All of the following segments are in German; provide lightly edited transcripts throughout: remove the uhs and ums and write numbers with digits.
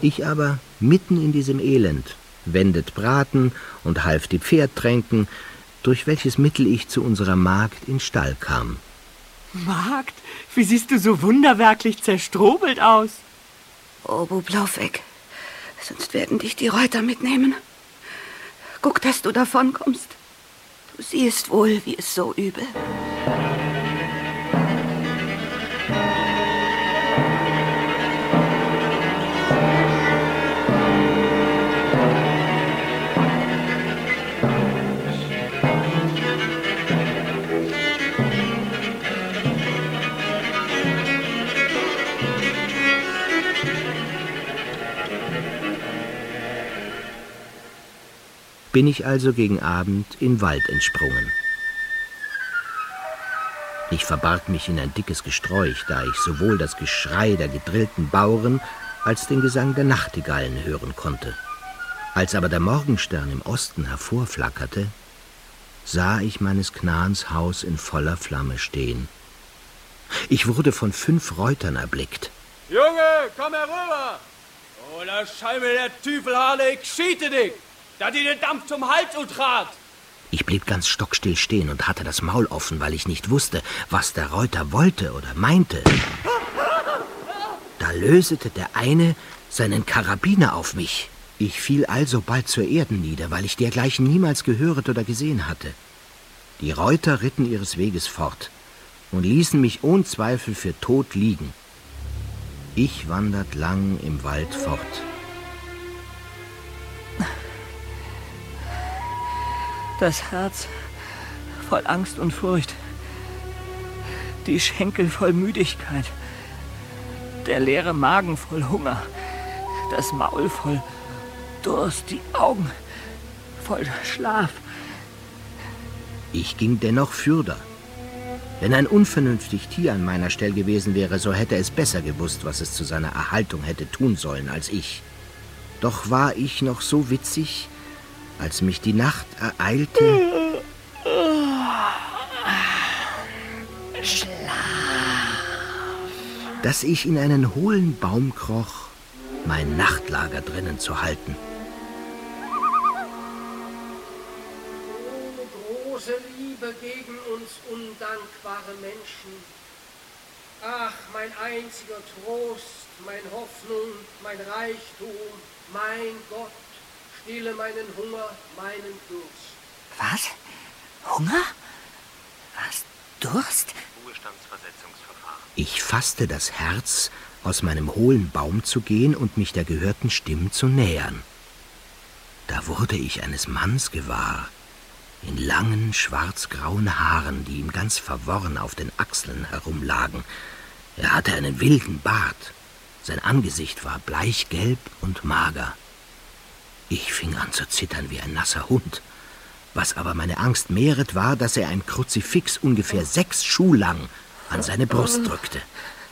Ich aber, mitten in diesem Elend, wendet Braten und half die Pferd tränken, durch welches Mittel ich zu unserer Magd in Stall kam. Magd, wie siehst du so wunderwerklich zerstrobelt aus? Oh, Bub, lauf weg, sonst werden dich die Reuter mitnehmen. Guck, dass du davonkommst. Du siehst wohl, wie es so übel. Bin ich also gegen Abend in Wald entsprungen. Ich verbarg mich in ein dickes Gesträuch, da ich sowohl das Geschrei der gedrillten Bauren als den Gesang der Nachtigallen hören konnte. Als aber der Morgenstern im Osten hervorflackerte, sah ich meines Knans Haus in voller Flamme stehen. Ich wurde von 5 Reutern erblickt. Junge, komm herüber! Oder Scheibe der Tüfelhale, ich schiete dich! Da die den Dampf zum Hals trat. Ich blieb ganz stockstill stehen und hatte das Maul offen, weil ich nicht wusste, was der Reuter wollte oder meinte. Da lösete der eine seinen Karabiner auf mich. Ich fiel alsobald zur Erden nieder, weil ich dergleichen niemals gehöret oder gesehen hatte. Die Reuter ritten ihres Weges fort und ließen mich ohne Zweifel für tot liegen. Ich wandert lang im Wald fort. Das Herz voll Angst und Furcht, die Schenkel voll Müdigkeit, der leere Magen voll Hunger, das Maul voll Durst, die Augen voll Schlaf. Ich ging dennoch fürder. Wenn ein unvernünftig Tier an meiner Stelle gewesen wäre, so hätte es besser gewusst, was es zu seiner Erhaltung hätte tun sollen als ich. Doch war ich noch so witzig, als mich die Nacht ereilte. Schlaf. Dass ich in einen hohlen Baum kroch, mein Nachtlager drinnen zu halten. O große Liebe gegen uns undankbare Menschen. Ach, mein einziger Trost, meine Hoffnung, mein Reichtum, mein Gott. Stille meinen Hunger, meinen Durst. Was? Hunger? Was? Durst? Ruhestandsversetzungsverfahren. Ich fasste das Herz, aus meinem hohlen Baum zu gehen und mich der gehörten Stimmen zu nähern. Da wurde ich eines Manns gewahr, in langen, schwarzgrauen Haaren, die ihm ganz verworren auf den Achseln herumlagen. Er hatte einen wilden Bart. Sein Angesicht war bleichgelb und mager. Ich fing an zu zittern wie ein nasser Hund. Was aber meine Angst mehret, war, dass er ein Kruzifix ungefähr 6 Schuh lang an seine Brust drückte.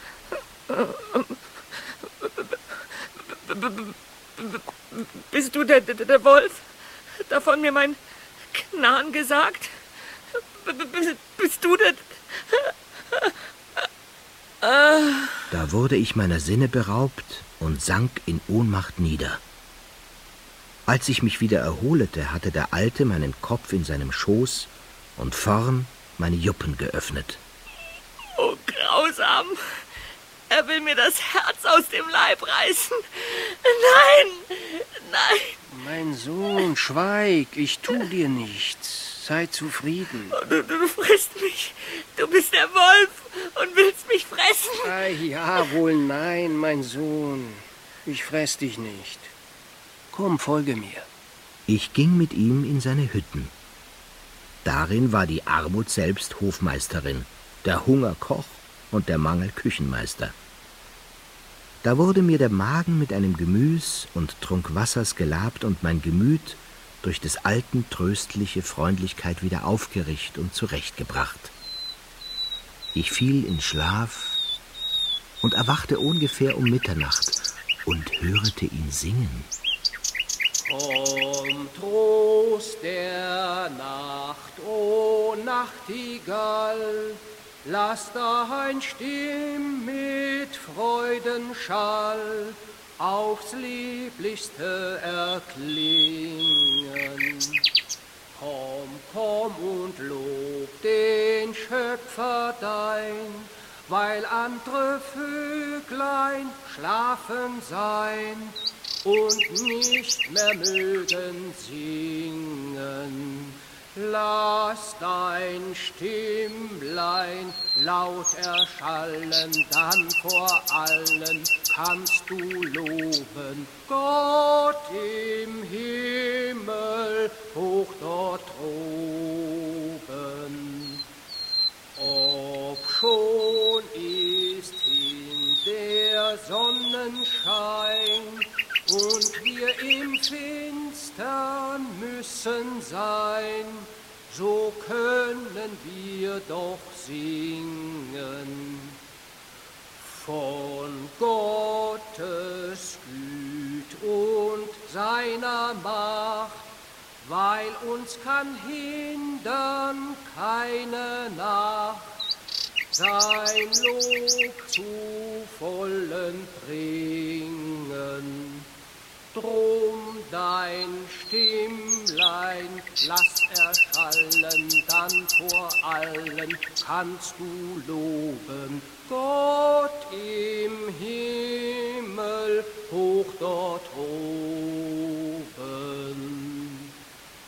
Bist du der Wolf, davon mir mein Knan gesagt? Bist du der... Da wurde ich meiner Sinne beraubt und sank in Ohnmacht nieder. Als ich mich wieder erholete, hatte der Alte meinen Kopf in seinem Schoß und vorn meine Juppen geöffnet. Oh, grausam! Er will mir das Herz aus dem Leib reißen. Nein! Nein! Mein Sohn, schweig, ich tu dir nichts. Sei zufrieden. Oh, du frisst mich. Du bist der Wolf und willst mich fressen. Ah, ja, wohl nein, mein Sohn. Ich fress dich nicht. Komm, folge mir. Ich ging mit ihm in seine Hütten. Darin war die Armut selbst Hofmeisterin, der Hunger Koch und der Mangel Küchenmeister. Da wurde mir der Magen mit einem Gemüs und Trunk Wassers gelabt und mein Gemüt durch des Alten tröstliche Freundlichkeit wieder aufgerichtet und zurechtgebracht. Ich fiel in Schlaf und erwachte ungefähr um Mitternacht und hörte ihn singen. Vom Trost der Nacht, o Nachtigall, lass dein Stimm mit Freudenschall aufs lieblichste erklingen. Komm, komm und lob den Schöpfer dein, weil andere Vöglein schlafen sein und nicht mehr mögen singen. Lass dein Stimmlein laut erschallen, dann vor allen kannst du loben. Gott im Himmel, hoch dort droben. Ob schon ist hin der Sonnenschein und wir im Finstern müssen sein, so können wir doch singen. Von Gottes Güt und seiner Macht, weil uns kann hindern keine Nacht, sein Lob zu vollen bringen. Drum dein Stimmlein lass erschallen, dann vor allen kannst du loben. Gott